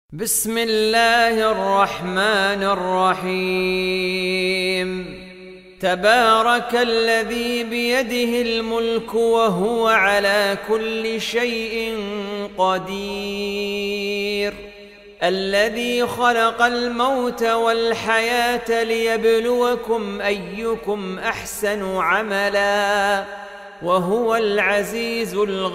بسم الله الرحمن الرحيم. تبارك الذي بيده الملك وهو على كل شيء قدير، الذي خلق الموت والحياة ليبلوكم أيكم أحسن عملا وهو العزيز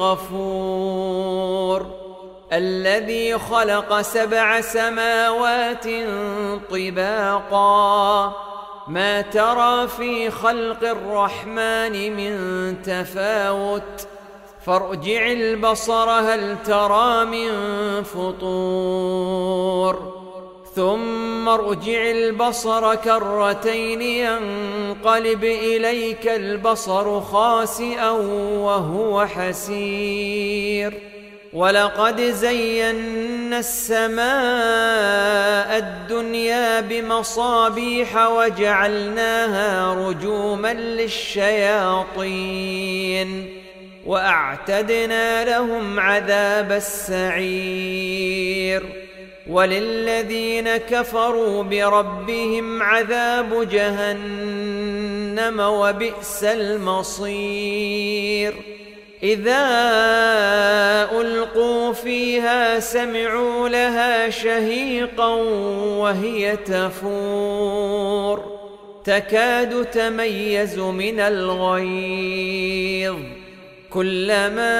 الغفور، الذي خلق 7 سماوات طباقا ما ترى في خلق الرحمن من تفاوت، فارجع البصر هل ترى من فطور، ثم ارجع البصر كرتين ينقلب إليك البصر خاسئا وهو حسير، ولقد زينا السماء الدنيا بمصابيح وجعلناها رجوما للشياطين وأعتدنا لهم عذاب السعير، وللذين كفروا بربهم عذاب جهنم وبئس المصير. إذا ألقوا فيها سمعوا لها شهيقا وهي تفور تكاد تميز من الغيظ، كلما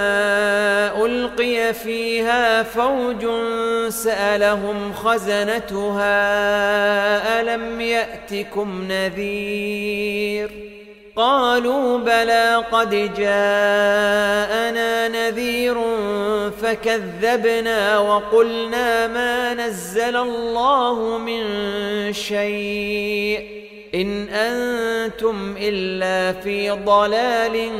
ألقي فيها فوج سألهم خزنتها ألم يأتكم نذير، قالوا بلى قد جاءنا نذير فكذبنا وقلنا ما نزل الله من شيء إن أنتم إلا في ضلال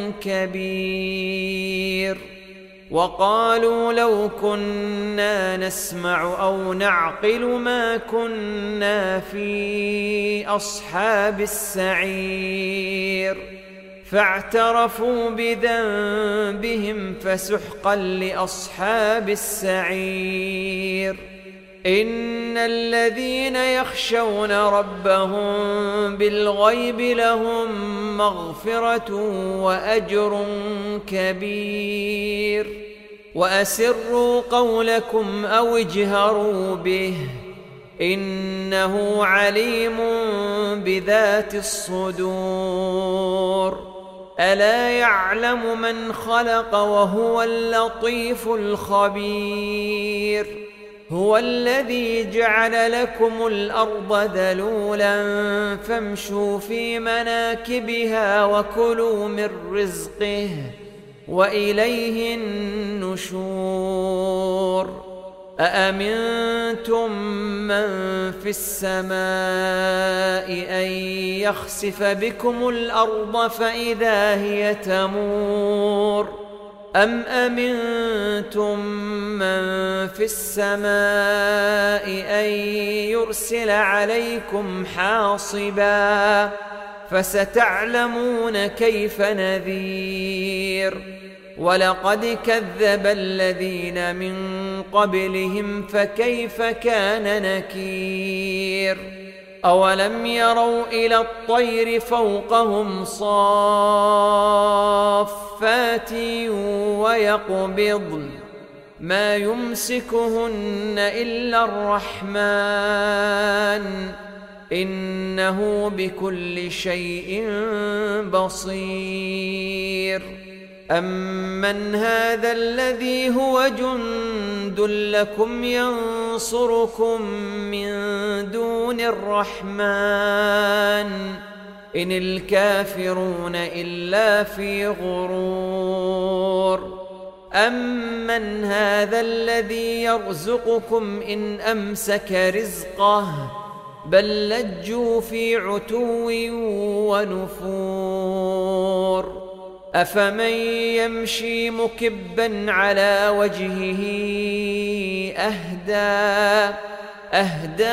كبير، وقالوا لو كنا نسمع أو نعقل ما كنا في أصحاب السعير، فاعترفوا بذنبهم فسحقا لأصحاب السعير. إن الذين يخشون ربهم بالغيب لهم مغفرة وأجر كبير، وأسروا قولكم أو اجهروا به إنه عليم بذات الصدور. ألا يعلم من خلق وهو اللطيف الخبير، هو الذي جعل لكم الأرض ذلولا فامشوا في مناكبها وكلوا من رزقه وإليه النشور. أأمنتم من في السماء أن يخسف بكم الأرض فإذا هي تمور، أم أمنتم من في السماء أن يرسل عليكم حاصبا فستعلمون كيف نذير. ولقد كذب الذين من قبلهم فكيف كان نكير. أولم يروا إلى الطير فوقهم صافات ويقبضن ما يمسكهن إلا الرحمن إنه بكل شيء بصير. أمن هذا الذي هو جند لكم ينصركم من دون الرحمن إن الكافرون إلا في غرور. أمن هذا الذي يرزقكم إن أمسك رزقه بل لجوا في عتو ونفور. أفمن يمشي مكبا على وجهه أهدى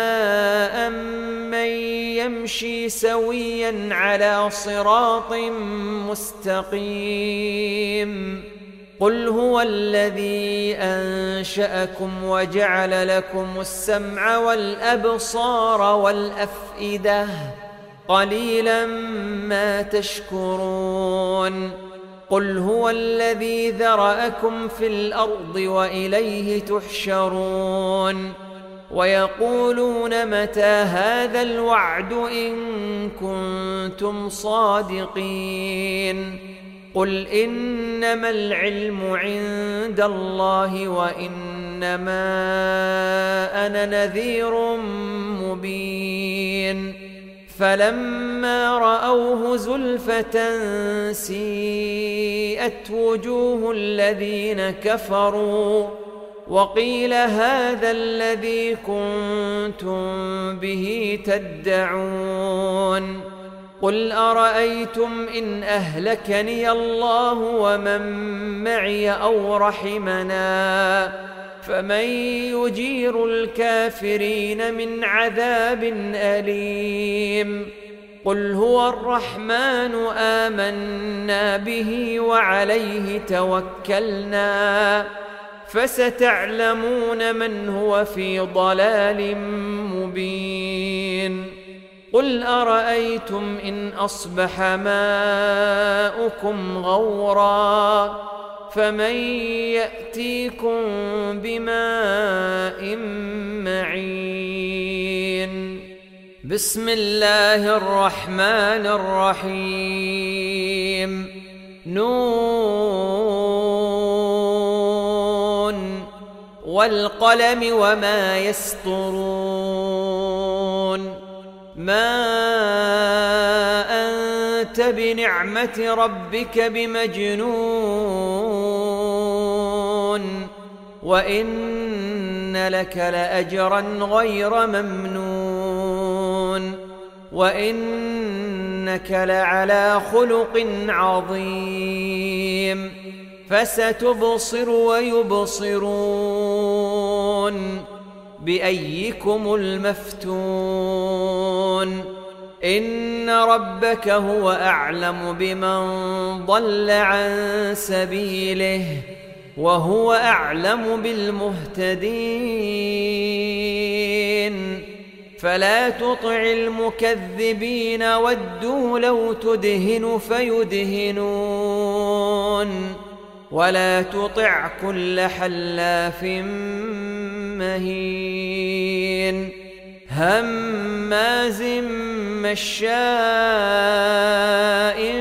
أمن يمشي سويا على صراط مستقيم. قل هو الذي أنشأكم وجعل لكم السمع والأبصار والأفئدة قليلا ما تشكرون قل هو الذي ذرأكم في الأرض وإليه تحشرون ويقولون متى هذا الوعد إن كنتم صادقين قل إنما العلم عند الله وإنما أنا نذير مبين فلما رأوه زلفة سيئت وجوه الذين كفروا وقيل هذا الذي كنتم به تدعون قل أرأيتم إن أهلكني الله ومن معي أو رحمنا فمن يجير الكافرين من عذاب أليم قل هو الرحمن آمنا به وعليه توكلنا فستعلمون من هو في ضلال مبين قل أرأيتم إن أصبح ماؤكم غورا فمن يأتيكم بماء معين بسم الله الرحمن الرحيم نون والقلم وما يسطرون ما أنت بنعمة ربك بمجنون وإن لك لأجرا غير ممنون وإنك لعلى خلق عظيم فستبصر ويبصرون بأيكم المفتون إن ربك هو أعلم بمن ضل عن سبيله وهو أعلم بالمهتدين فلا تطع المكذبين ودوا لو تدهن فيدهنون ولا تطع كل حلاف مهين هماز مشاء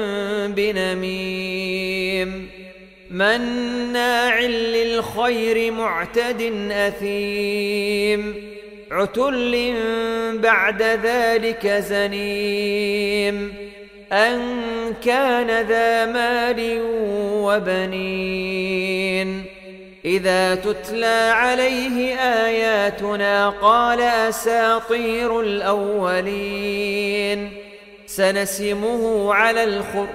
بنميم مناع للخير معتد أثيم عتل بعد ذلك زنيم أن كان ذا مال وبنين إذا تتلى عليه آياتنا قال أساطير الأولين سنسمه على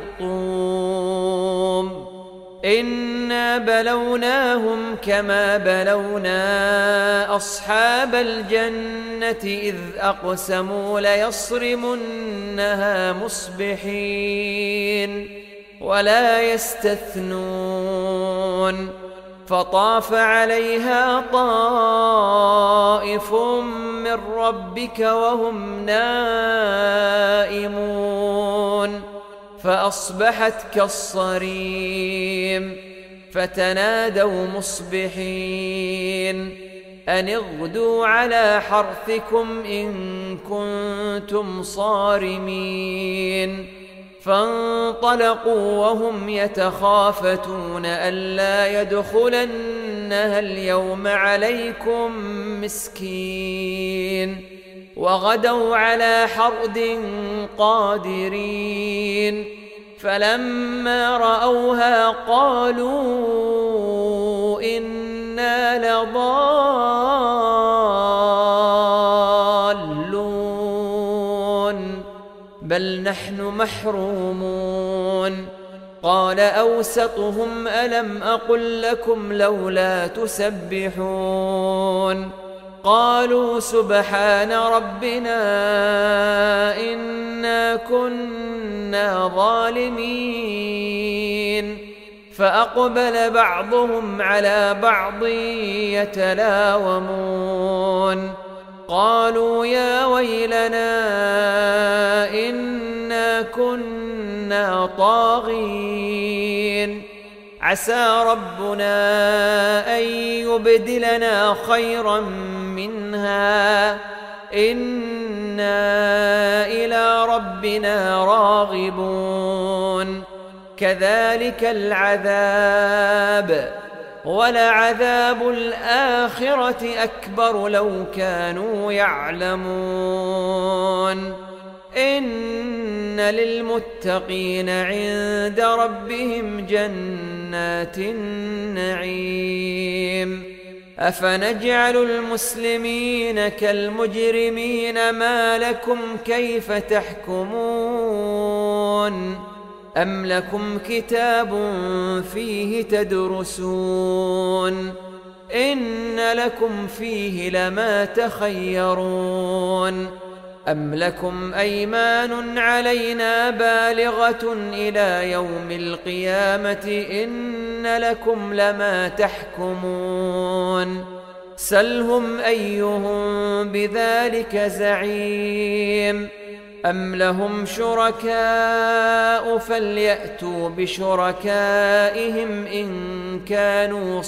الخرطوم إنا بلوناهم كما بلونا أصحاب الجنة إذ أقسموا ليصرمنها مصبحين ولا يستثنون فطاف عليها طائف من ربك وهم نائمون فأصبحت كالصريم فتنادوا مصبحين أن اغدوا على حرثكم إن كنتم صارمين فانطلقوا وهم يتخافتون ألا يدخلنها اليوم عليكم مسكين وغدوا على حرد قادرين فلما رأوها قالوا إنا لضالون بل نحن محرومون قال أوسطهم ألم أقل لكم لولا تسبحون قالوا سبحان ربنا إنا كنا ظالمين فأقبل بعضهم على بعض يتلاومون قالوا يا ويلنا إنا كنا طاغين عسى ربنا أن يبدلنا خيرا منها إنا إلى ربنا راغبون كذلك العذاب ولعذاب الآخرة أكبر لو كانوا يعلمون إن للمتقين عند ربهم جنات النعيم أفنجعل المسلمين كالمجرمين ما لكم كيف تحكمون أم لكم كتاب فيه تدرسون إن لكم فيه لما تخيرون أم لكم أيمان علينا بالغة إلى يوم القيامة إن لكم لما تحكمون سلهم أيهم بذلك زعيم أم لهم شركاء فليأتوا بشركائهم إن كانوا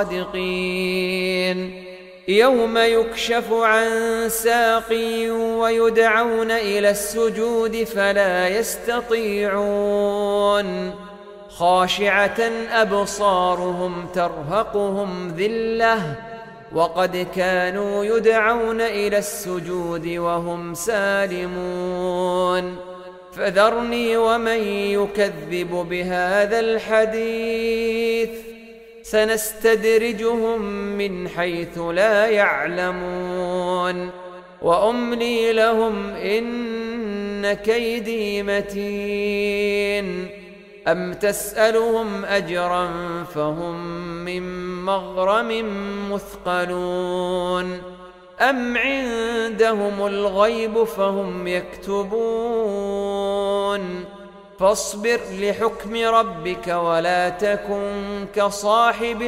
صادقين يوم يكشف عن ساق ويدعون إلى السجود فلا يستطيعون خاشعة أبصارهم ترهقهم ذلة وقد كانوا يدعون إلى السجود وهم سالمون فذرني ومن يكذب بهذا الحديث سنستدرجهم من حيث لا يعلمون وأملي لهم إن كيدي متين أم تسألهم أجرا فهم من مغرم مثقلون أم عندهم الغيب فهم يكتبون فاصبر لحكم ربك ولا تكن كصاحب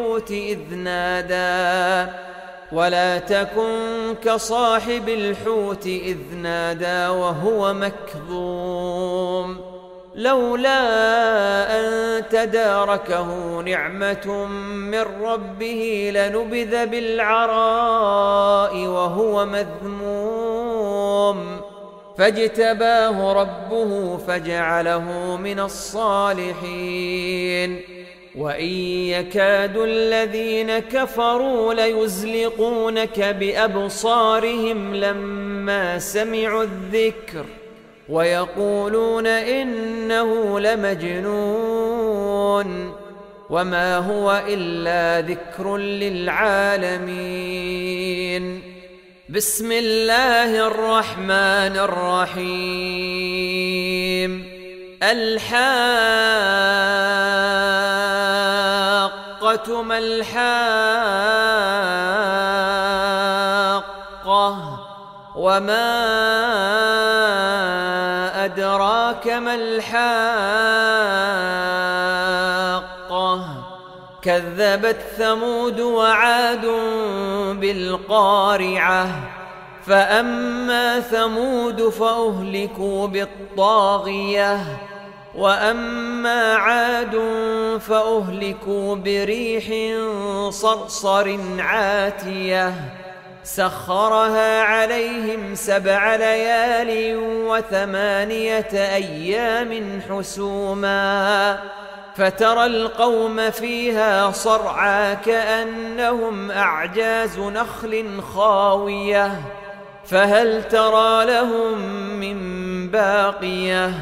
الحوت إذ نادى وهو مكظوم لولا أن تداركه نعمة من ربه لنبذ بالعراء وهو مذموم فاجتباه ربه فجعله من الصالحين وإن يكاد الذين كفروا ليزلقونك بأبصارهم لما سمعوا الذكر ويقولون إنه لمجنون وما هو إلا ذكر للعالمين بسم الله الرحمن الرحيم الحاقة ما الحاقة وما أدراك ما الحاقة كذبت ثمود وعاد بالقارعة فأما ثمود فأهلكوا بالطاغية وأما عاد فأهلكوا بريح صرصر عاتية سخرها عليهم 7 ليال و8 أيام حسوما فترى القوم فيها صرعى كأنهم أعجاز نخل خاوية فهل ترى لهم من باقية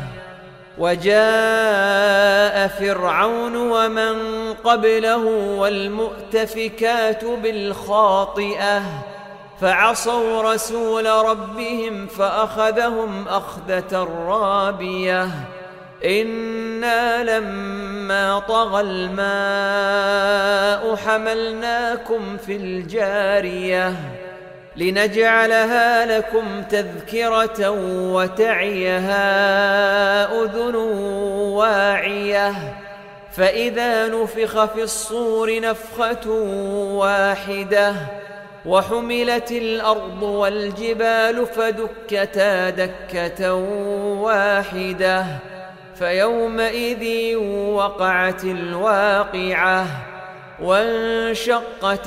وجاء فرعون ومن قبله والمؤتفكات بالخاطئة فعصوا رسول ربهم فأخذهم أخذة رابية إنا لما طغى الماء حملناكم في الجارية لنجعلها لكم تذكرة وتعيها أذن واعية فإذا نفخ في الصور نفخة واحدة وحملت الأرض والجبال فدكتا دكة واحدة فيومئذ وقعت الواقعة وانشقت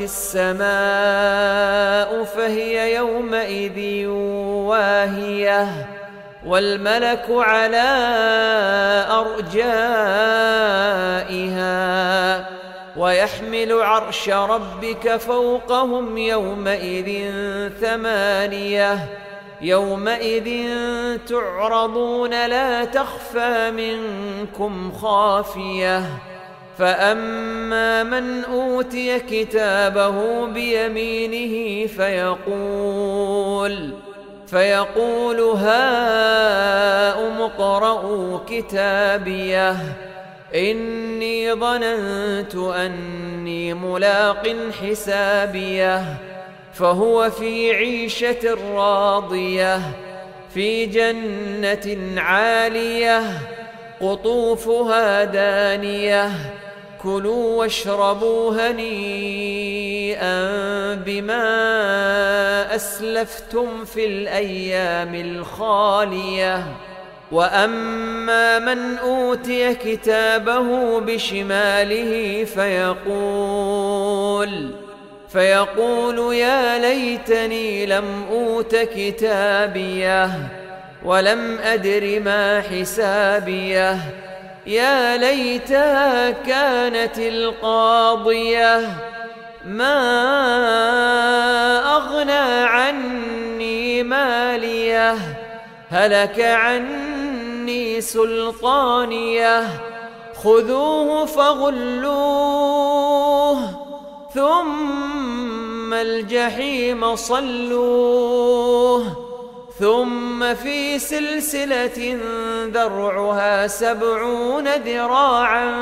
السماء فهي يومئذ واهية والملك على أرجائها ويحمل عرش ربك فوقهم يومئذ ثمانية يومئذ تعرضون لا تخفى منكم خافية فأما من أوتي كتابه بيمينه فيقول هاؤم اقرءوا كتابيه إني ظننت أني ملاق حسابيه فهو في عيشة راضية في جنة عالية قطوفها دانية كلوا واشربوا هنيئا بما أسلفتم في الأيام الخالية وأما من أوتي كتابه بشماله فيقول يا ليتني لم أوت كتابيه ولم أدر ما حسابيه يا ليتها كانت القاضية ما أغنى عني ماليه هلك عني سلطانيه خذوه فغلوه ثم الجحيم صلوه ثم في سلسلة ذرعها 70 ذراعا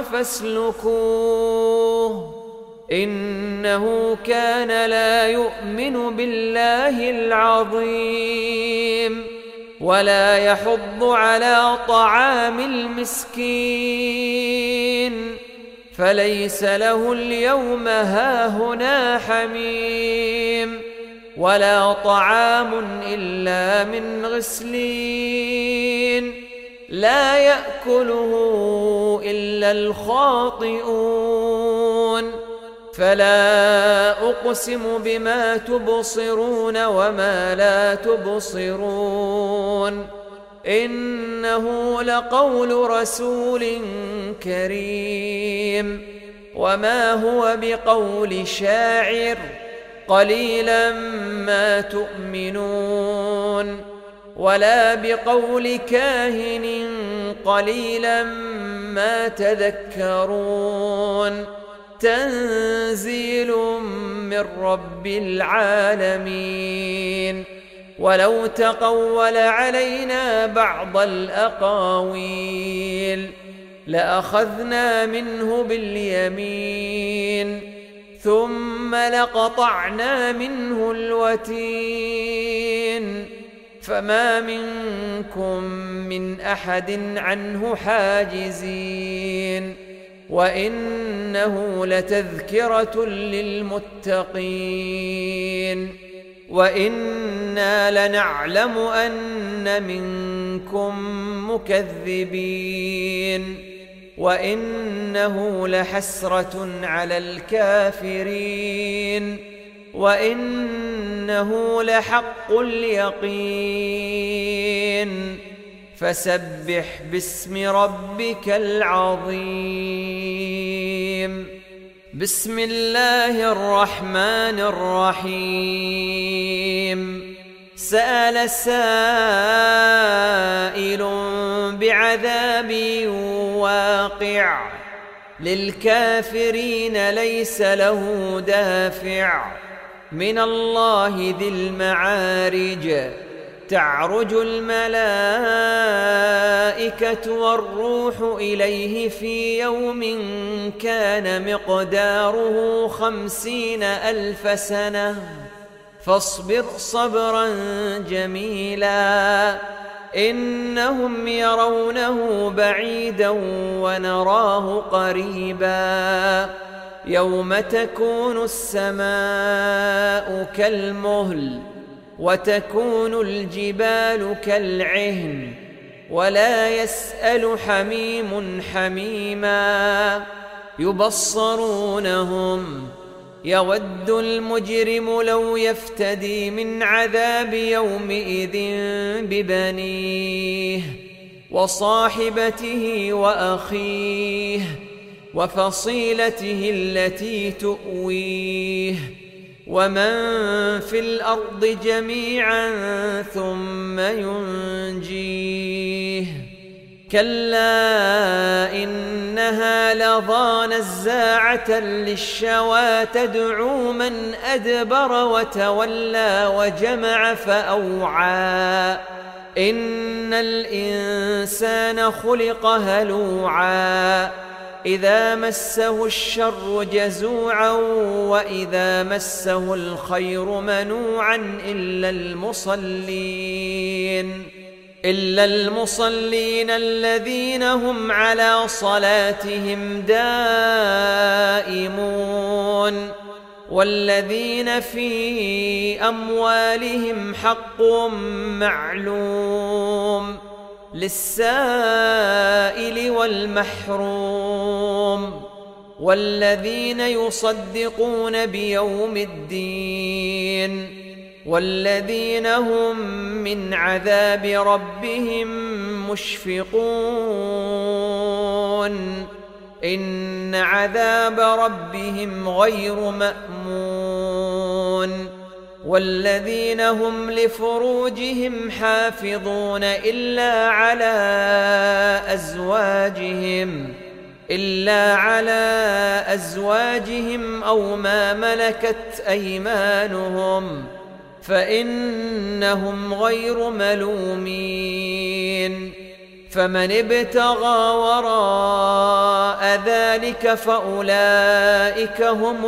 فاسلكوه إنه كان لا يؤمن بالله العظيم ولا يحض على طعام المسكين فليس له اليوم هاهنا حميم ولا طعام إلا من غسلين لا يأكله إلا الخاطئون فلا أقسم بما تبصرون وما لا تبصرون إنه لقول رسول كريم وما هو بقول شاعر قليلا ما تؤمنون ولا بقول كاهن قليلا ما تذكرون تنزيل من رب العالمين ولو تقول علينا بعض الأقاويل لأخذنا منه باليمين ثم لقطعنا منه الوتين فما منكم من أحد عنه حاجزين وإنه لتذكرة للمتقين وإنا لنعلم أن منكم مكذبين وإنه لحسرة على الكافرين وإنه لحق اليقين فسبح باسم ربك العظيم بسم الله الرحمن الرحيم سأل سائل بعذاب واقع للكافرين ليس له دافع من الله ذي المعارج تعرج الملائكة والروح إليه في يوم كان مقداره 50,000 سنة فاصبر صبرا جميلا إنهم يرونه بعيدا ونراه قريبا يوم تكون السماء كالمهل وتكون الجبال كالعهن ولا يسأل حميم حميما يبصرونهم يود المجرم لو يفتدي من عذاب يومئذ ببنيه وصاحبته وأخيه وفصيلته التي تؤويه ومن في الأرض جميعا ثم ينجيه كلا إنها لظى نزاعة للشوى تدعو من أدبر وتولى وجمع فأوعى إن الإنسان خلق هلوعا إذا مسه الشر جزوعا وإذا مسه الخير منوعا إلا المصلين الذين هم على صلاتهم دائمون والذين في أموالهم حق معلوم للسائل والمحروم والذين يصدقون بيوم الدين والذين هم من عذاب ربهم مشفقون إن عذاب ربهم غير مأمون والذين هم لفروجهم حافظون إلا على أزواجهم أو ما ملكت أيمانهم فإنهم غير ملومين فمن ابتغى وراء ذلك فأولئك هم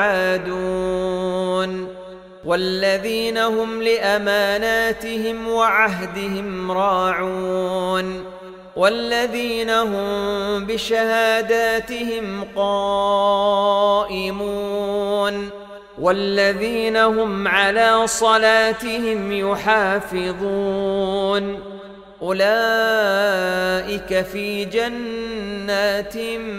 العادون والذين هم لأماناتهم وعهدهم راعون والذين هم بشهاداتهم قائمون والذين هم على صلاتهم يحافظون أولئك في جنات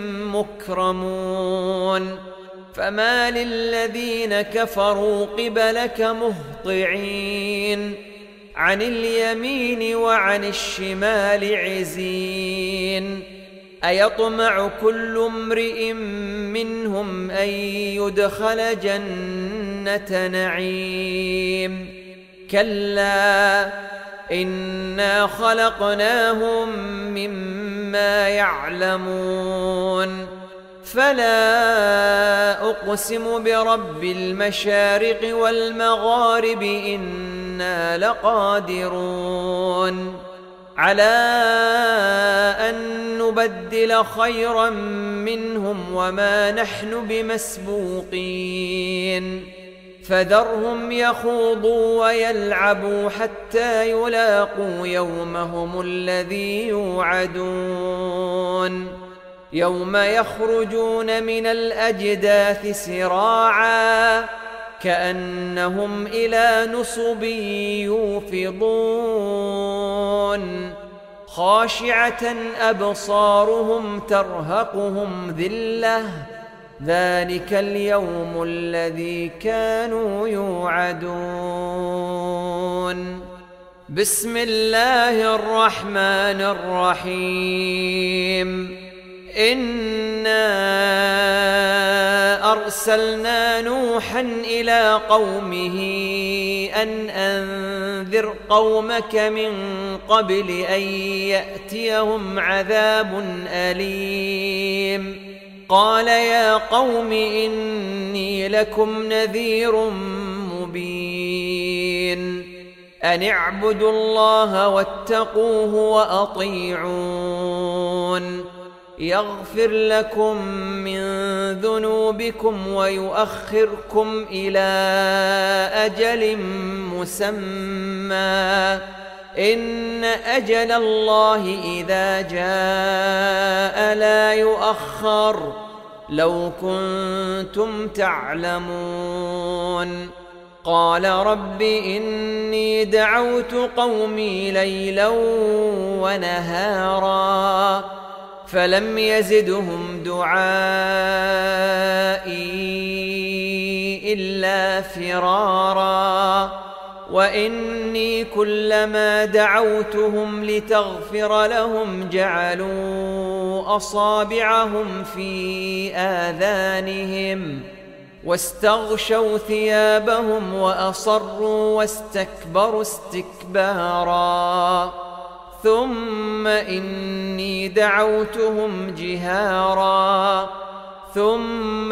مكرمون فما للذين كفروا قبلك مهطعين عن اليمين وعن الشمال عزين أيطمع كل امرئ منهم أن يدخل جنة نعيم كلا إنا خلقناهم مما يعلمون فلا أقسم برب المشارق والمغارب إنا لقادرون على أن نبدل خيرا منهم وما نحن بمسبوقين فذرهم يخوضوا ويلعبوا حتى يلاقوا يومهم الذي يوعدون يوم يخرجون من الأجداث سراعا كأنهم إلى نصب يوفضون خاشعة أبصارهم ترهقهم ذلة ذلك اليوم الذي كانوا يوعدون بسم الله الرحمن الرحيم إنا أرسلنا نوحا إلى قومه أن أنذر قومك من قبل أن يأتيهم عذاب أليم قال يا قوم إني لكم نذير مبين أن اعبدوا الله واتقوه وأطيعون يغفر لكم من ذنوبكم ويؤخركم إلى أجل مسمى إن أجل الله إذا جاء لا يؤخر لو كنتم تعلمون قال رب إني دعوت قومي ليلا ونهارا فلم يزدهم دعائي إلا فرارا وإني كلما دعوتهم لتغفر لهم جعلوا أصابعهم في آذانهم واستغشوا ثيابهم وأصروا واستكبروا استكبارا ثم إني دعوتهم جهارا ثم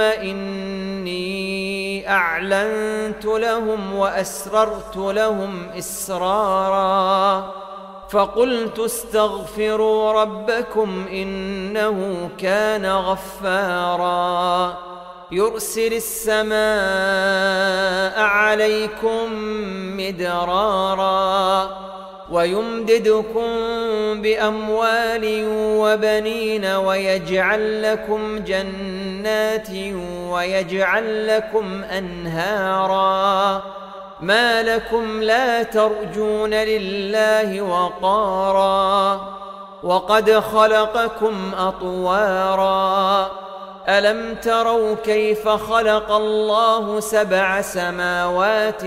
إني أعلنت لهم وأسررت لهم إسرارا فقلت استغفروا ربكم إنه كان غفارا يرسل السماء عليكم مدرارا ويمددكم بأموال وبنين ويجعل لكم جنات ويجعل لكم أنهارا ما لكم لا ترجون لله وقارا وقد خلقكم أطوارا ألم تروا كيف خلق الله 7 سماوات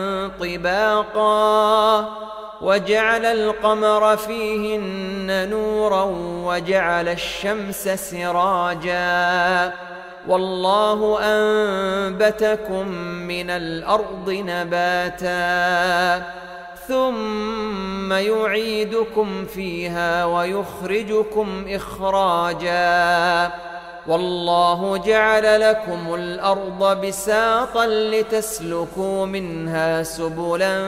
طباقا وجعل القمر فيهن نورا وجعل الشمس سراجا والله أنبتكم من الأرض نباتا ثم يعيدكم فيها ويخرجكم إخراجا والله جعل لكم الأرض بساطا لتسلكوا منها سبلا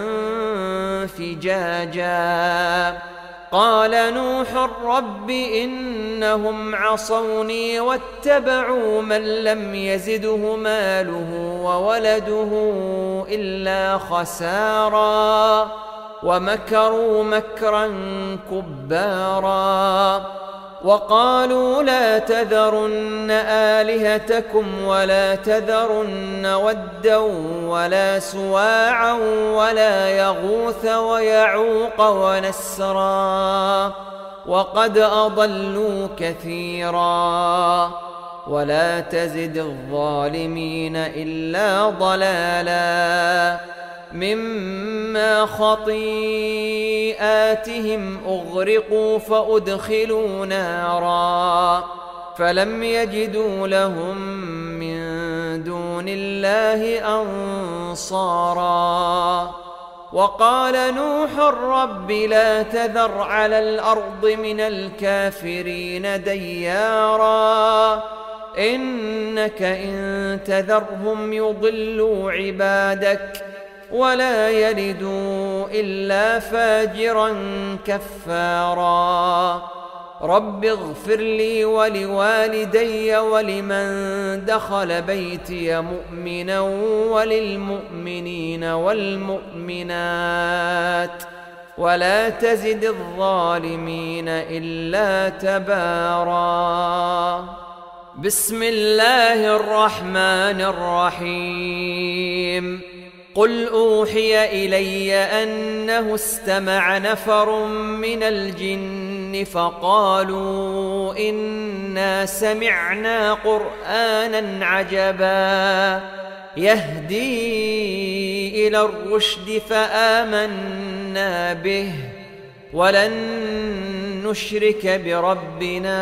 فجاجا قال نوح رب إنهم عصوني واتبعوا من لم يزده ماله وولده إلا خسارا ومكروا مكرا كبارا وقالوا لا تذرن آلهتكم ولا تذرن ودا ولا سواعا ولا يغوث ويعوق ونسرا وقد أضلوا كثيرا ولا تزد الظالمين إلا ضلالا مما خطيئاتهم أغرقوا فأدخلوا نارا فلم يجدوا لهم من دون الله أنصارا وقال نوح رب لا تذر على الأرض من الكافرين ديارا إنك إن تذرهم يضلوا عبادك ولا يلدوا إلا فاجرا كفارا رب اغفر لي ولوالدي ولمن دخل بيتي مؤمنا وللمؤمنين والمؤمنات ولا تزد الظالمين إلا تبارا بسم الله الرحمن الرحيم قل أوحي إلي أنه استمع نفر من الجن فقالوا إنا سمعنا قرآنا عجبا يهدي إلى الرشد فآمنا به ولن نشرك بربنا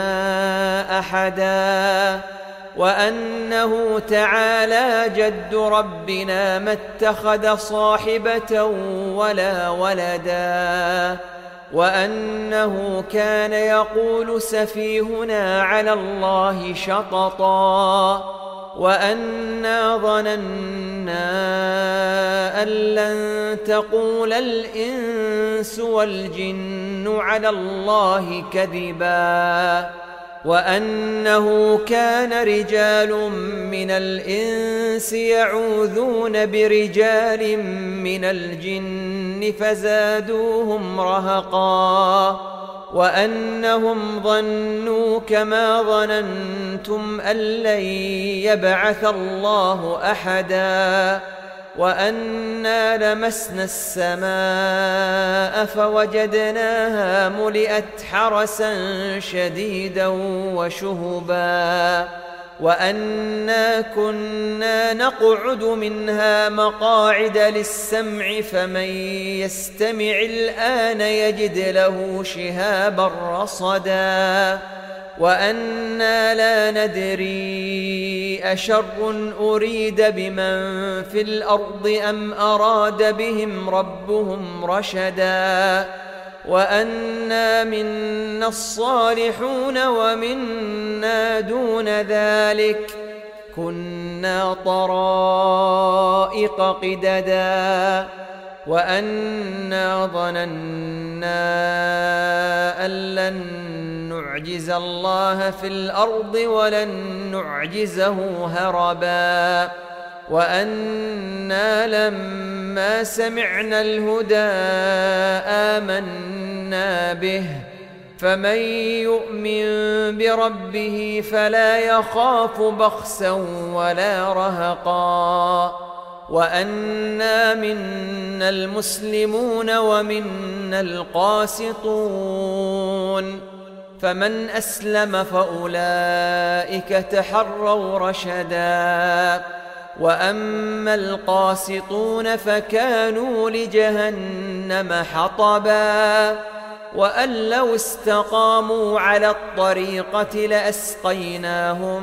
أحدا وأنه تعالى جد ربنا ما اتخذ صاحبة ولا ولدا وأنه كان يقول سفيهنا على الله شططا وأنا ظننا أن لن تقول الإنس والجن على الله كذبا وأنه كان رجال من الإنس يعوذون برجال من الجن فزادوهم رهقا وأنهم ظنوا كما ظننتم أن لن يبعث الله أحدا وأنا لمسنا السماء فوجدناها ملئت حرسا شديدا وشهبا وأنا كنا نقعد منها مقاعد للسمع فمن يستمع الآن يجد له شهابا رصدا وأنا لا ندري أشر أريد بمن في الأرض أم أراد بهم ربهم رشدا وأنا منا الصالحون ومنا دون ذلك كنا طرائق قددا وأنا ظننا أن لن نعجز الله في الأرض ولن نعجزه هربا وأنا لما سمعنا الهدى آمنا به فمن يؤمن بربه فلا يخاف بخسا ولا رهقا وأنا منا المسلمون ومنا القاسطون فمن أسلم فأولئك تحروا رشدا وأما القاسطون فكانوا لجهنم حطبا وأن لو استقاموا على الطريقة لأسقيناهم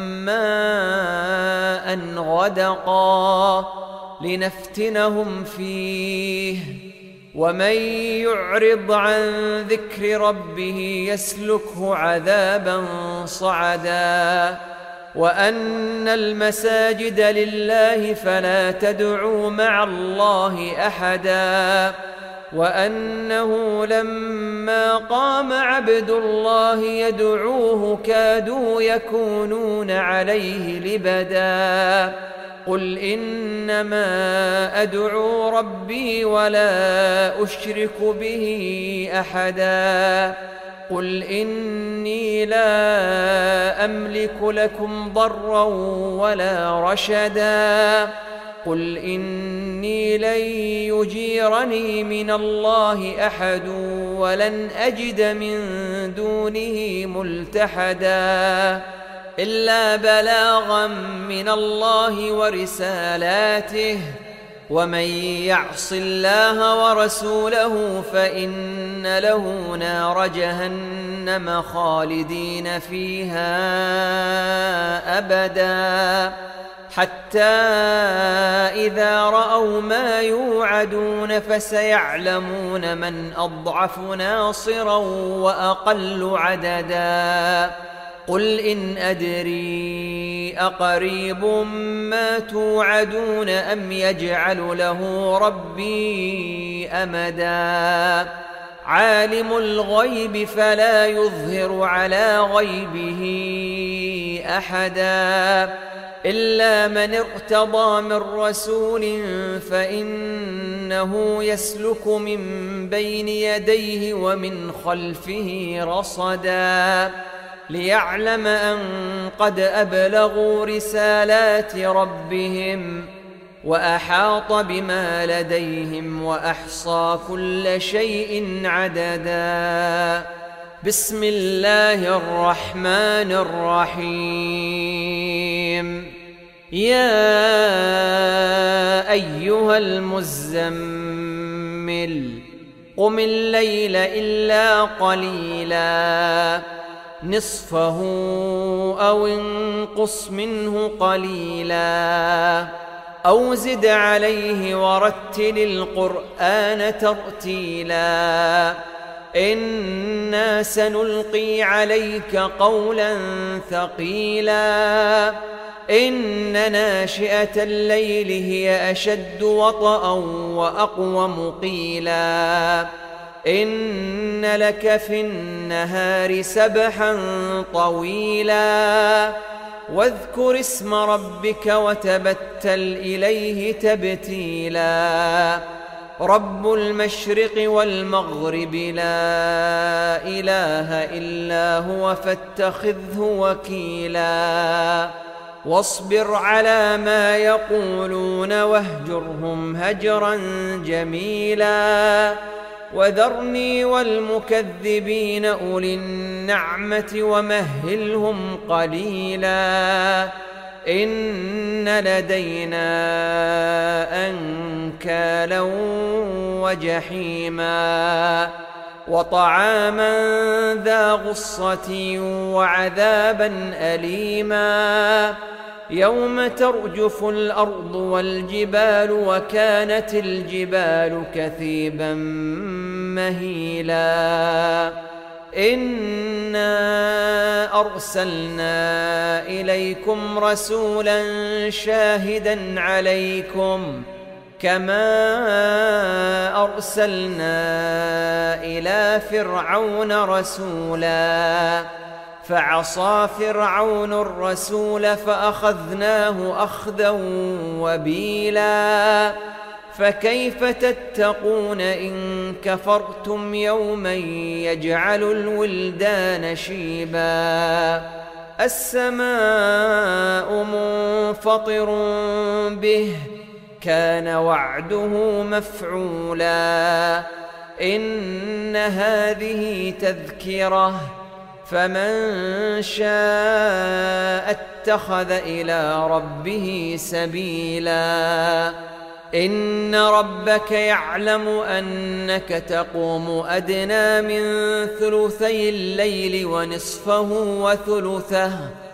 ماء غدقا لنفتنهم فيه ومن يعرض عن ذكر ربه يسلكه عذابا صعدا وأن المساجد لله فلا تدعوا مع الله أحدا وأنه لما قام عبد الله يدعوه كادوا يكونون عليه لبدا قل إنما أدعو ربي ولا أشرك به أحدا قل إني لا أملك لكم ضرا ولا رشدا قل إني لن يجيرني من الله أحد ولن أجد من دونه ملتحدا إلا بلاغا من الله ورسالاته ومن يعص الله ورسوله فإن له نار جهنم خالدين فيها أبدا حتى إذا رأوا ما يوعدون فسيعلمون من أضعف ناصرا وأقل عددا قل إن أدري أقريب ما توعدون أم يجعل له ربي أمدا عالم الغيب فلا يظهر على غيبه أحدا إلا من ارتضى من رسول فإنه يسلك من بين يديه ومن خلفه رصدا ليعلم أن قد أبلغوا رسالات ربهم وأحاط بما لديهم وأحصى كل شيء عددا بسم الله الرحمن الرحيم يا أيها المزمل قم الليل إلا قليلا نصفه أو انقص منه قليلا أو زد عليه ورتل القرآن ترتيلا إنا سنلقي عليك قولا ثقيلا إن ناشئة الليل هي أشد وطئا وأقوم قيلا إن لك في النهار سبحا طويلا واذكر اسم ربك وتبتل إليه تبتيلا رب المشرق والمغرب لا إله إلا هو فاتخذه وكيلا واصبر على ما يقولون واهجرهم هجرا جميلا وذرني والمكذبين أولي النعمة ومهلهم قليلا إن لدينا أنكالا وجحيما وطعاما ذا غصة وعذابا أليما يوم ترجف الأرض والجبال وكانت الجبال كثيبا مهيلا إنا أرسلنا إليكم رسولا شاهدا عليكم كما أرسلنا إلى فرعون رسولا فعصى فرعون الرسول فأخذناه أخذا وبيلا فكيف تتقون إن كفرتم يوما يجعل الولدان شيبا السماء منفطر به كان وعده مفعولا إن هذه تذكرة فمن شاء اتخذ إلى ربه سبيلا إن ربك يعلم أنك تقوم أدنى من ثلثي الليل ونصفه وثلثه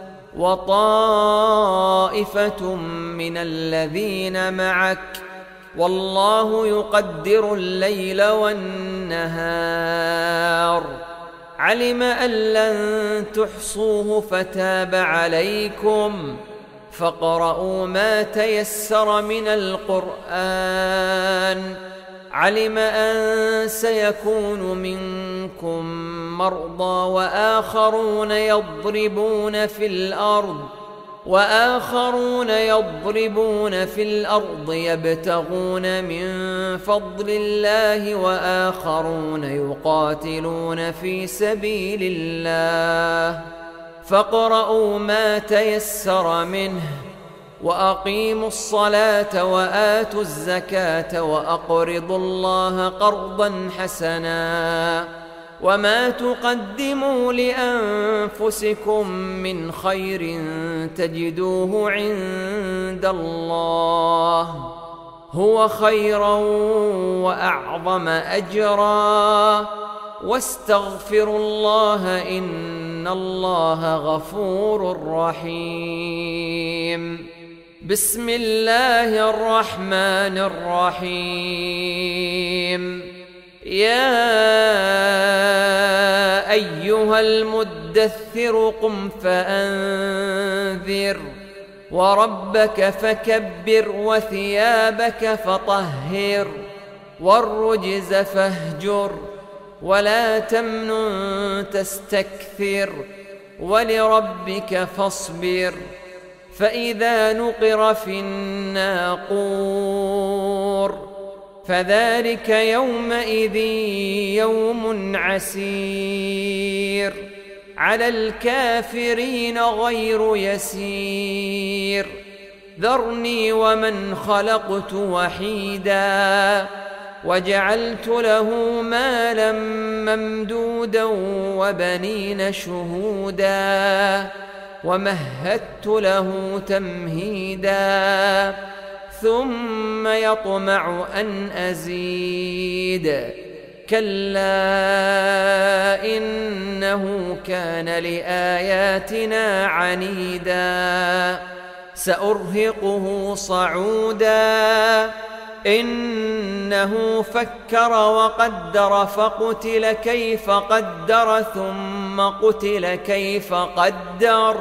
وطائفة من الذين معك والله يقدر الليل والنهار علم أن لن تحصوه فتاب عليكم فاقرؤوا ما تيسر من القرآن علم أن سيكون منكم مرضى وآخرون يضربون في الأرض يبتغون من فضل الله وآخرون يقاتلون في سبيل الله فاقرؤوا ما تيسر منه وأقيموا الصلاة وآتوا الزكاة وأقرضوا الله قرضا حسنا وما تقدموا لأنفسكم من خير تجدوه عند الله هو خيرا وأعظم أجرا واستغفروا الله إن الله غفور رحيم بسم الله الرحمن الرحيم يا أيها المدثر قم فأنذر وربك فكبر وثيابك فطهر والرجز فاهجر ولا تمنن تستكثر ولربك فاصبر فإذا نقر في الناقور فذلك يومئذ يوم عسير على الكافرين غير يسير ذرني ومن خلقت وحيدا وجعلت له مالا ممدودا وبنين شهودا ومهدت له تمهيدا ثم يطمع أن أزيد كلا إنه كان لآياتنا عنيدا سأرهقه صعودا إنه فكر وقدر فقتل كيف قدر ثم قتل كيف قدر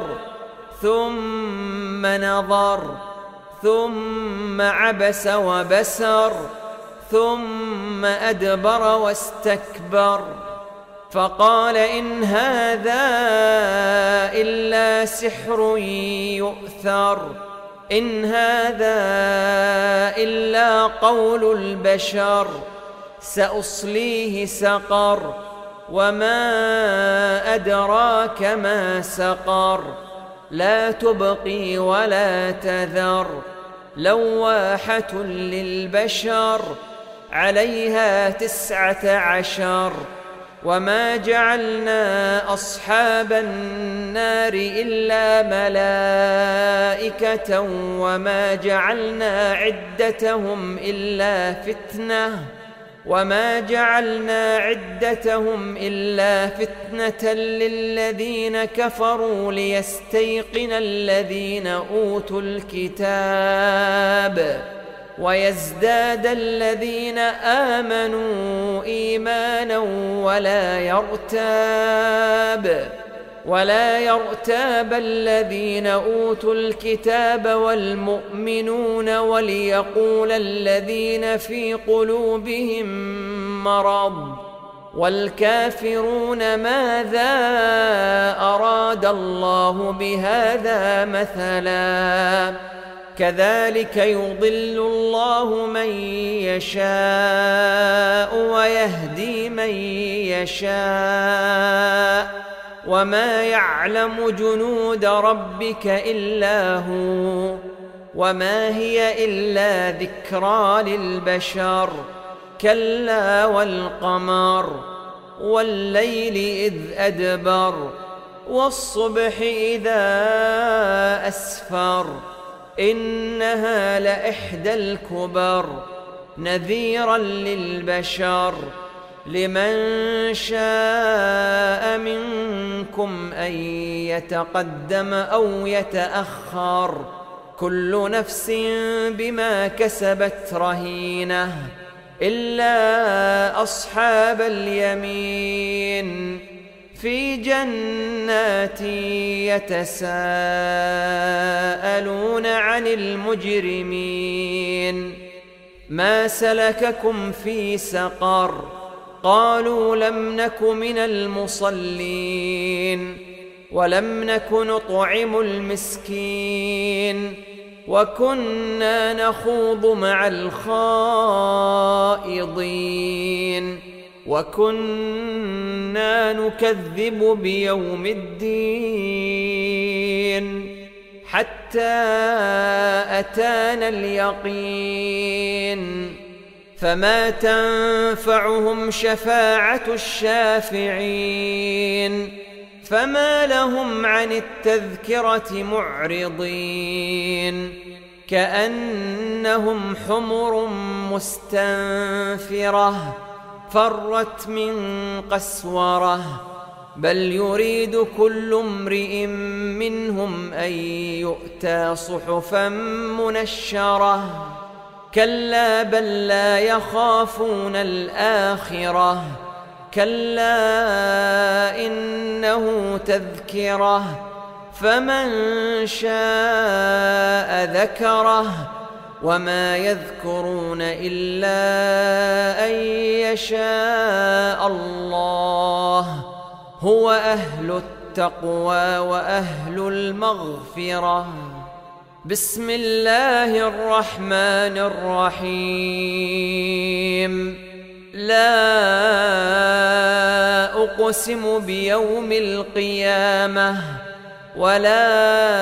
ثم نظر ثم عبس وبسر ثم أدبر واستكبر فقال إن هذا إلا سحر يؤثر إن هذا إلا قول البشر سأصليه سقر وما أدراك ما سقر لا تبقي ولا تذر لواحة للبشر عليها 19 وما جعلنا أصحاب النار إلا ملائكة وما جعلنا عدتهم إلا فتنة للذين كفروا ليستيقن الذين أوتوا الكتاب ويزداد الذين آمنوا إيمانا ولا يرتاب الذين أوتوا الكتاب والمؤمنون وليقول الذين في قلوبهم مرض والكافرون ماذا أراد الله بهذا مثلا كذلك يضل الله من يشاء ويهدي من يشاء وما يعلم جنود ربك إلا هو وما هي إلا ذكرى للبشر كلا والقمر والليل إذ أدبر والصبح إذا أسفر إنها لإحدى الكبر نذيرا للبشر لمن شاء منكم أن يتقدم أو يتأخر كل نفس بما كسبت رهينة إلا أصحاب اليمين في جنات يتساءلون عن المجرمين ما سلككم في سقر قالوا لم نك من المصلين ولم نك نطعم المسكين وكنا نخوض مع الخائضين وكنا نكذب بيوم الدين حتى أتانا اليقين فما تنفعهم شفاعة الشافعين فما لهم عن التذكرة معرضين كأنهم حمر مستنفرة فرت من قسورة بل يريد كل امرئ منهم أن يؤتى صحفا منشرة كلا بل لا يخافون الآخرة كلا إنه تذكرة فمن شاء ذكره وما يذكرون إلا أن يشاء الله هو أهل التقوى وأهل المغفرة بسم الله الرحمن الرحيم لا أقسم بيوم القيامة ولا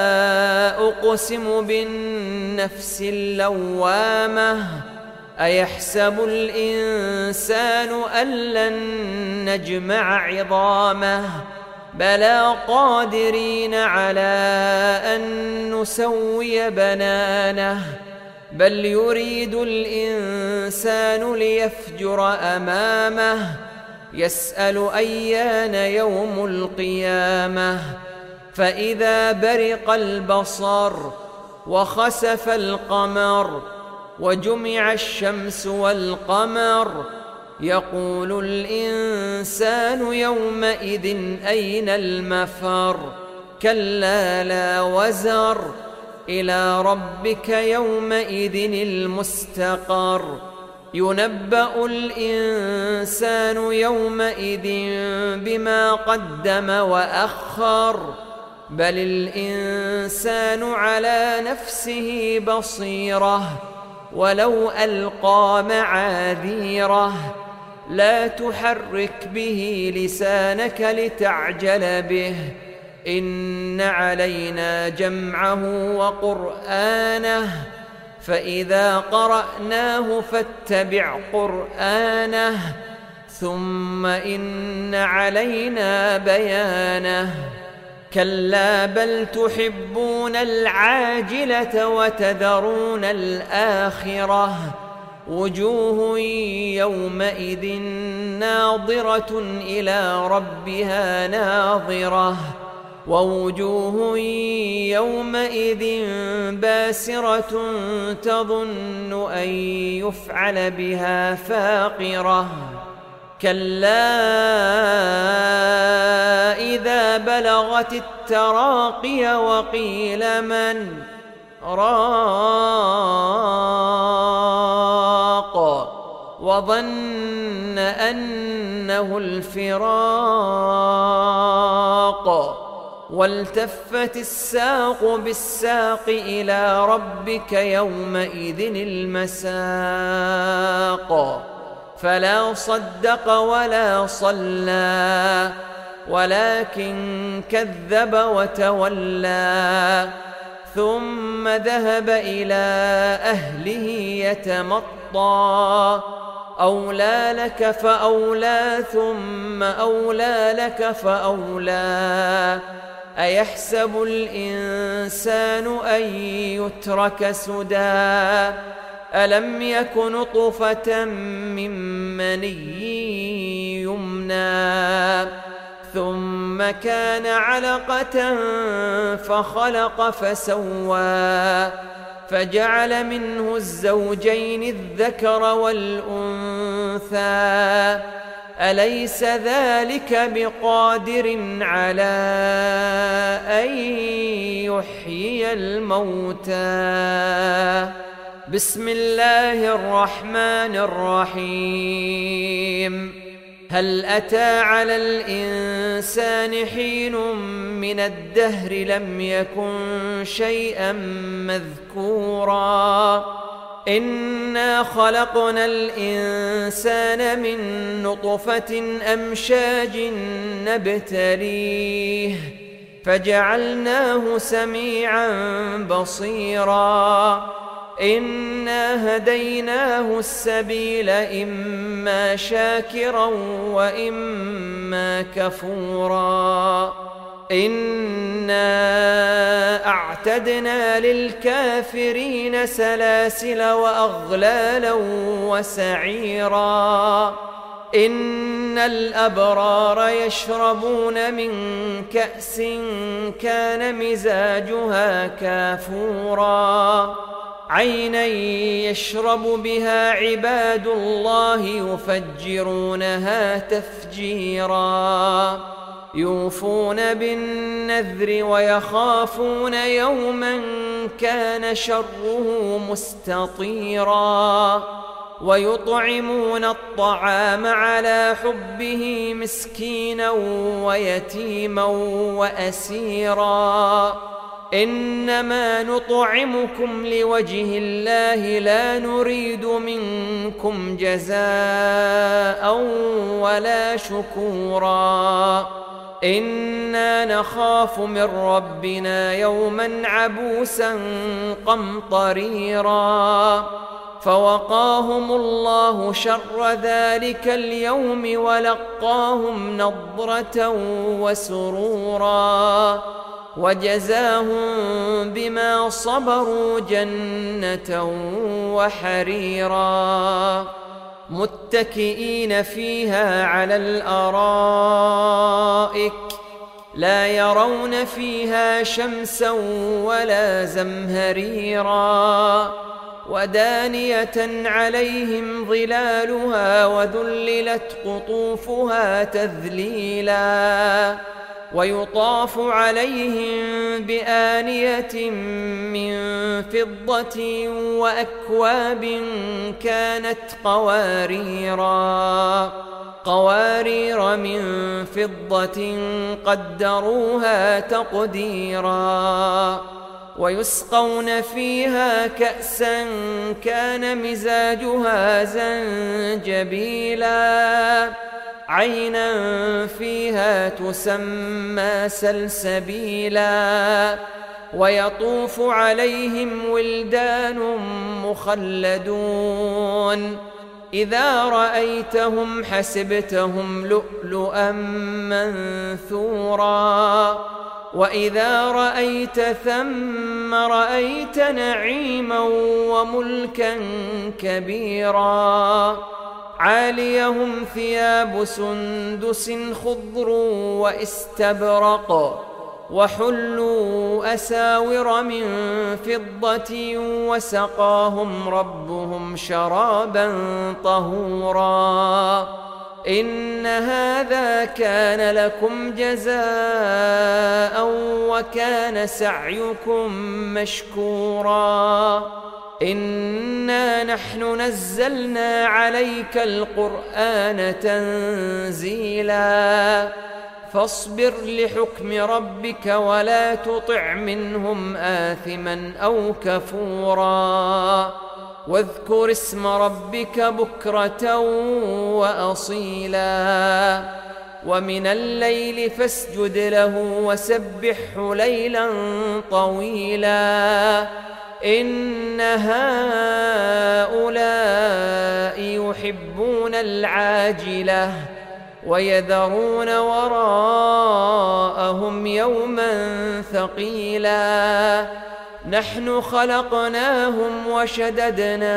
أقسم بالنفس اللوامة أيحسب الإنسان أن لن نجمع عظامه بلى قادرين على أن نسوي بنانه بل يريد الإنسان ليفجر أمامه يسأل أيان يوم القيامة فإذا برق البصر وخسف القمر وجمع الشمس والقمر يقول الإنسان يومئذ أين المفر كلا لا وزر إلى ربك يومئذ المستقر ينبأ الإنسان يومئذ بما قدم وأخر بل الإنسان على نفسه بصيرة ولو ألقى معاذيره لا تحرك به لسانك لتعجل به إن علينا جمعه وقرآنه فإذا قرأناه فاتبع قرآنه ثم إن علينا بيانه كلا بل تحبون العاجلة وتذرون الآخرة وجوه يومئذ ناظرة إلى ربها ناظرة ووجوه يومئذ باسرة تظن أن يفعل بها فاقرة كلا إذا بلغت التراقي وقيل من راق وظن أنه الفراق والتفت الساق بالساق إلى ربك يومئذ المساق فلا صدق ولا صلى ولكن كذب وتولى ثم ذهب إلى أهله يتمطى أولى لك فأولى ثم أولى لك فأولى أيحسب الإنسان أن يترك سدى ألم يك نطفة من مني يمنى ثم كان علقة فخلق فسوى فجعل منه الزوجين الذكر والأنثى أليس ذلك بقادر على أن يحيي الموتى بسم الله الرحمن الرحيم هل أتى على الإنسان حين من الدهر لم يكن شيئا مذكورا إنا خلقنا الإنسان من نطفة أمشاج نبتليه فجعلناه سميعا بصيرا إنا هديناه السبيل إما شاكرا وإما كفورا إنا أعتدنا للكافرين سلاسل وأغلالا وسعيرا إن الأبرار يشربون من كأس كان مزاجها كافورا عينا يشرب بها عباد الله يفجرونها تفجيرا يوفون بالنذر ويخافون يوما كان شره مستطيرا ويطعمون الطعام على حبه مسكينا ويتيما وأسيرا إنما نطعمكم لوجه الله لا نريد منكم جزاء ولا شكورا إنا نخاف من ربنا يوما عبوسا قمطريرا فوقاهم الله شر ذلك اليوم ولقاهم نضرة وسرورا وجزاهم بما صبروا جنة وحريرا متكئين فيها على الأرائك لا يرون فيها شمسا ولا زمهريرا ودانية عليهم ظلالها وذللت قطوفها تذليلا ويطاف عليهم بآنية من فضة وأكواب كانت قوارير من فضة قدروها تقديرا ويسقون فيها كأسا كان مزاجها زنجبيلا عينا فيها تسمى سلسبيلا ويطوف عليهم ولدان مخلدون إذا رأيتهم حسبتهم لؤلؤا منثورا وإذا رأيت ثم رأيت نعيما وملكا كبيرا عاليهم ثياب سندس خضر واستبرق وحلوا أساور من فضة وسقاهم ربهم شرابا طهورا إن هذا كان لكم جزاء وكان سعيكم مشكورا إنا نحن نزلنا عليك القرآن تنزيلا فاصبر لحكم ربك ولا تطع منهم آثما أو كفورا واذكر اسم ربك بكرة وأصيلا ومن الليل فاسجد له وسبحه ليلا طويلا إن هؤلاء يحبون العاجلة ويذرون وراءهم يوما ثقيلا نحن خلقناهم وشددنا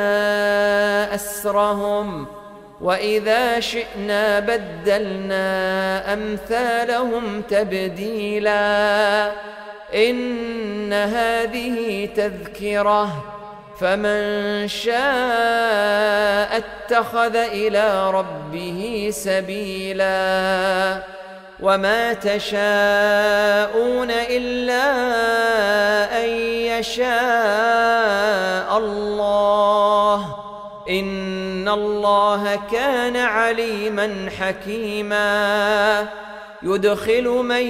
أسرهم وإذا شئنا بدلنا أمثالهم تبديلا إن هذه تذكرة فمن شاء اتخذ إلى ربه سبيلا وما تشاءون إلا أن يشاء الله إن الله كان عليما حكيما يدخل من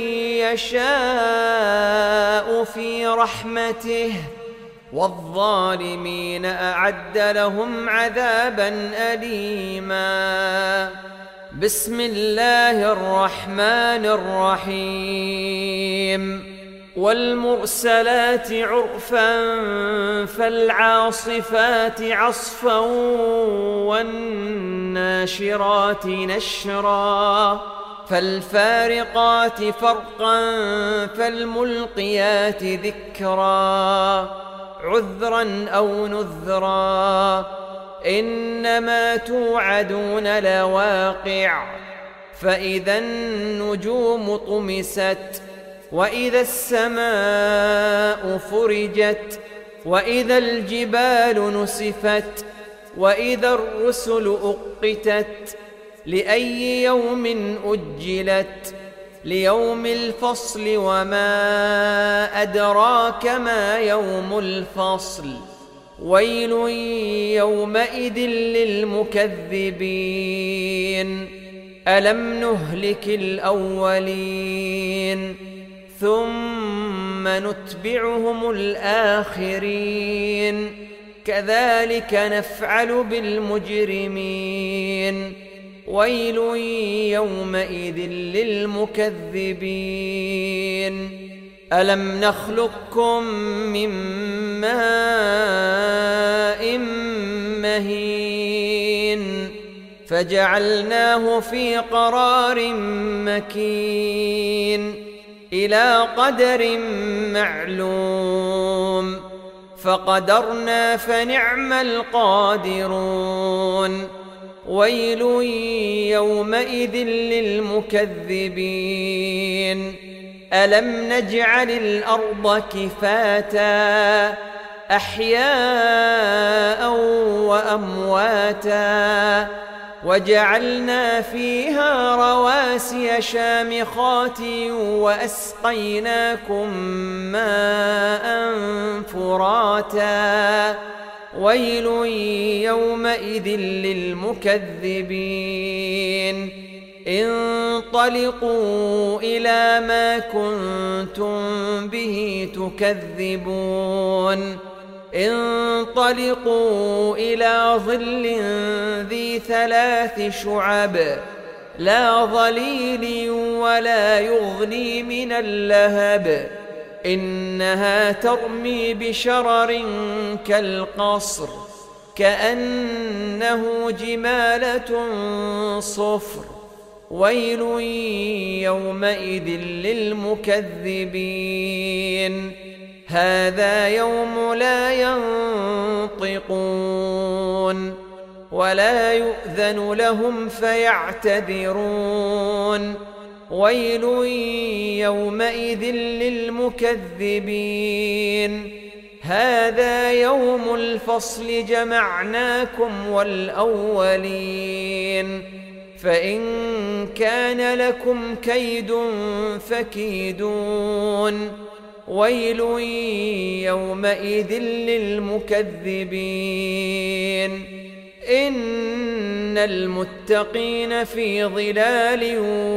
يشاء في رحمته والظالمين أعد لهم عذابا أليما بسم الله الرحمن الرحيم والمرسلات عرفا فالعاصفات عصفا والناشرات نشرا فالفارقات فرقا فالملقيات ذكرا عذرا أو نذرا إنما توعدون لواقع فإذا النجوم طمست وإذا السماء فرجت وإذا الجبال نسفت وإذا الرسل أقتت لأي يوم أجلت ليوم الفصل وما أدراك ما يوم الفصل ويل يومئذ للمكذبين ألم نهلك الأولين ثم نتبعهم الآخرين كذلك نفعل بالمجرمين ويل يومئذ للمكذبين ألم نخلقكم من ماء مهين فجعلناه في قرار مكين إلى قدر معلوم فقدرنا فنعم القادرون ويل يومئذ للمكذبين ألم نجعل الأرض كفاتا أحياء وأمواتا وجعلنا فيها رواسي شامخات وأسقيناكم ماء فراتا ويل يومئذ للمكذبين انطلقوا إلى ما كنتم به تكذبون انطلقوا إلى ظل ذي 3 شعب لا ظليل ولا يغني من اللهب إنها ترمي بشرر كالقصر كأنه جمالة صفر ويل يومئذ للمكذبين هذا يوم لا ينطقون ولا يؤذن لهم فيعتذرون ويل يومئذ للمكذبين هذا يوم الفصل جمعناكم والأولين فإن كان لكم كيد فكيدون ويل يومئذ للمكذبين إن المتقين في ظلال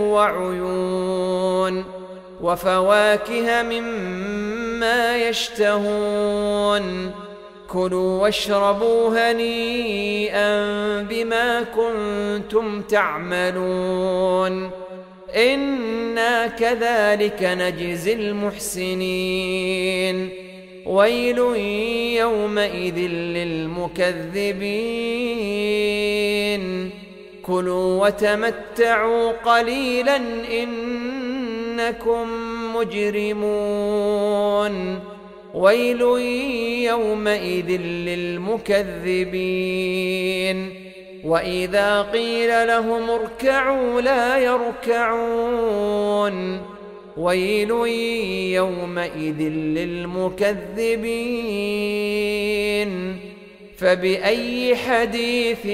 وعيون وفواكه مما يشتهون كلوا واشربوا هنيئا بما كنتم تعملون إنا كذلك نجزي المحسنين ويل يومئذ للمكذبين كلوا وتمتعوا قليلا إنكم مجرمون ويل يومئذ للمكذبين وإذا قيل لهم اركعوا لا يركعون ويل يومئذ للمكذبين فبأي حديث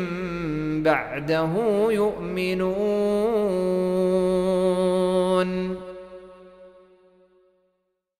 بعده يؤمنون